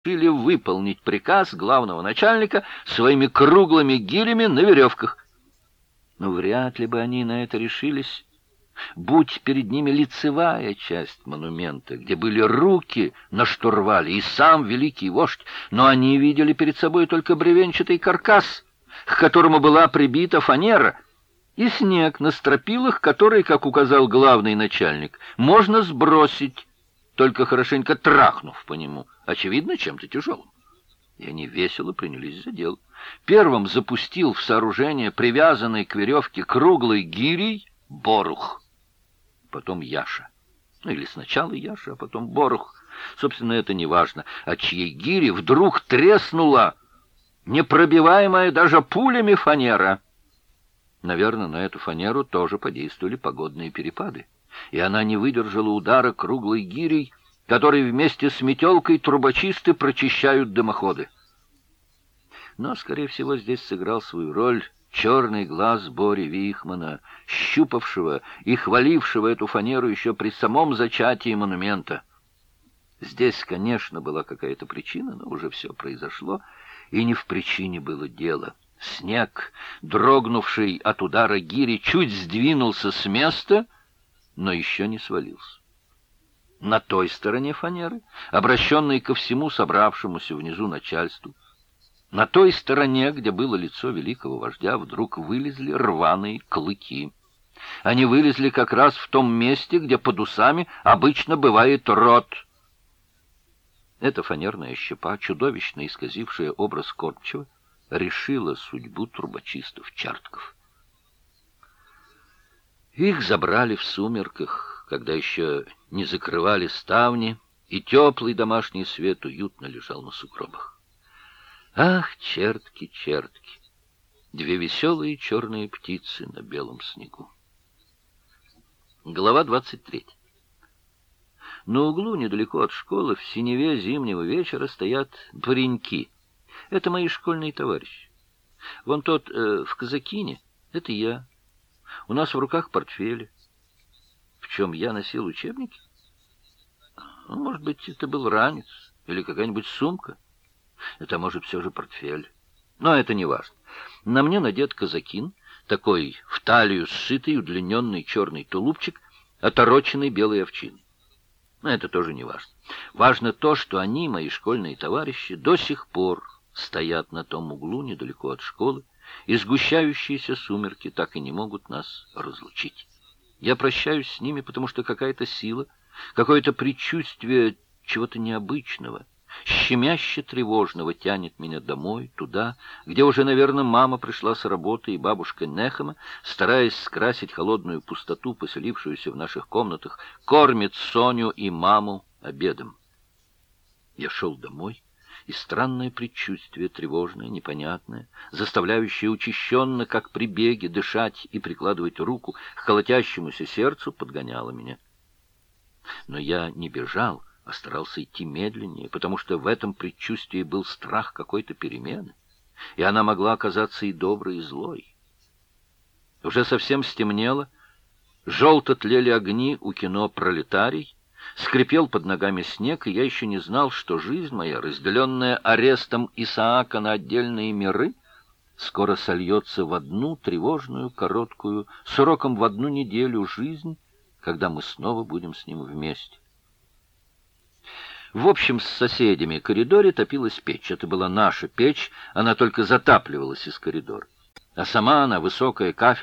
решили выполнить приказ главного начальника своими круглыми гирями на веревках. Но вряд ли бы они на это решились, будь перед ними лицевая часть монумента, где были руки на штурвале и сам великий вождь, но они видели перед собой только бревенчатый каркас, к которому была прибита фанера, и снег на стропилах, который, как указал главный начальник, можно сбросить, только хорошенько трахнув по нему, очевидно, чем-то тяжелым. И они весело принялись за дело. Первым запустил в сооружение, привязанный к веревке круглой гирей, Борух. Потом Яша. Или сначала Яша, а потом Борух. Собственно, это не важно, от чьей гири вдруг треснула непробиваемая даже пулями фанера. Наверное, на эту фанеру тоже подействовали погодные перепады, и она не выдержала удара круглой гирей, который вместе с метелкой трубочисты прочищают дымоходы. Но, скорее всего, здесь сыграл свою роль черный глаз Бори Вихмана, щупавшего и хвалившего эту фанеру еще при самом зачатии монумента. Здесь, конечно, была какая-то причина, но уже все произошло, и не в причине было дело. Снег, дрогнувший от удара гири, чуть сдвинулся с места, но еще не свалился. На той стороне фанеры, обращенной ко всему собравшемуся внизу начальству, на той стороне, где было лицо великого вождя, вдруг вылезли рваные клыки. Они вылезли как раз в том месте, где под усами обычно бывает рот. Эта фанерная щепа, чудовищно исказившая образ Кормчева, решила судьбу трубочистов-чартков. Их забрали в сумерках, когда еще не закрывали ставни, и теплый домашний свет уютно лежал на сугробах. Ах, чертки, чертки! Две веселые черные птицы на белом снегу. Глава 23. На углу, недалеко от школы, в синеве зимнего вечера стоят пареньки. Это мои школьные товарищи. Вон тот в казакине — это я. У нас в руках портфели. В чем я носил учебники? Ну, может быть, это был ранец или какая-нибудь сумка. Это, может, все же портфель. Но это не важно. На мне надет казакин, такой в талию сшитый, удлиненный черный тулупчик, отороченный белой овчиной. Но это тоже не важно. Важно то, что они, мои школьные товарищи, до сих пор стоят на том углу недалеко от школы, и сгущающиеся сумерки так и не могут нас разлучить. Я прощаюсь с ними, потому что какая-то сила, какое-то предчувствие чего-то необычного, щемяще тревожного тянет меня домой, туда, где уже, наверное, мама пришла с работы, и бабушка Нехема, стараясь скрасить холодную пустоту, поселившуюся в наших комнатах, кормит Соню и маму обедом. Я шел домой, и странное предчувствие, тревожное, непонятное, заставляющее учащенно, как при беге, дышать и прикладывать руку к колотящемуся сердцу, подгоняло меня. Но я не бежал, а старался идти медленнее, потому что в этом предчувствии был страх какой-то перемены, и она могла оказаться и доброй, и злой. Уже совсем стемнело, желто тлели огни у кино «Пролетарий», скрипел под ногами снег, и я еще не знал, что жизнь моя, разделенная арестом Исаака на отдельные миры, скоро сольется в одну тревожную, короткую, сроком в 1 неделю жизнь, когда мы снова будем с ним вместе. В общем, с соседями в коридоре топилась печь. Это была наша печь, она только затапливалась из коридора. А сама она, высокая кафедра,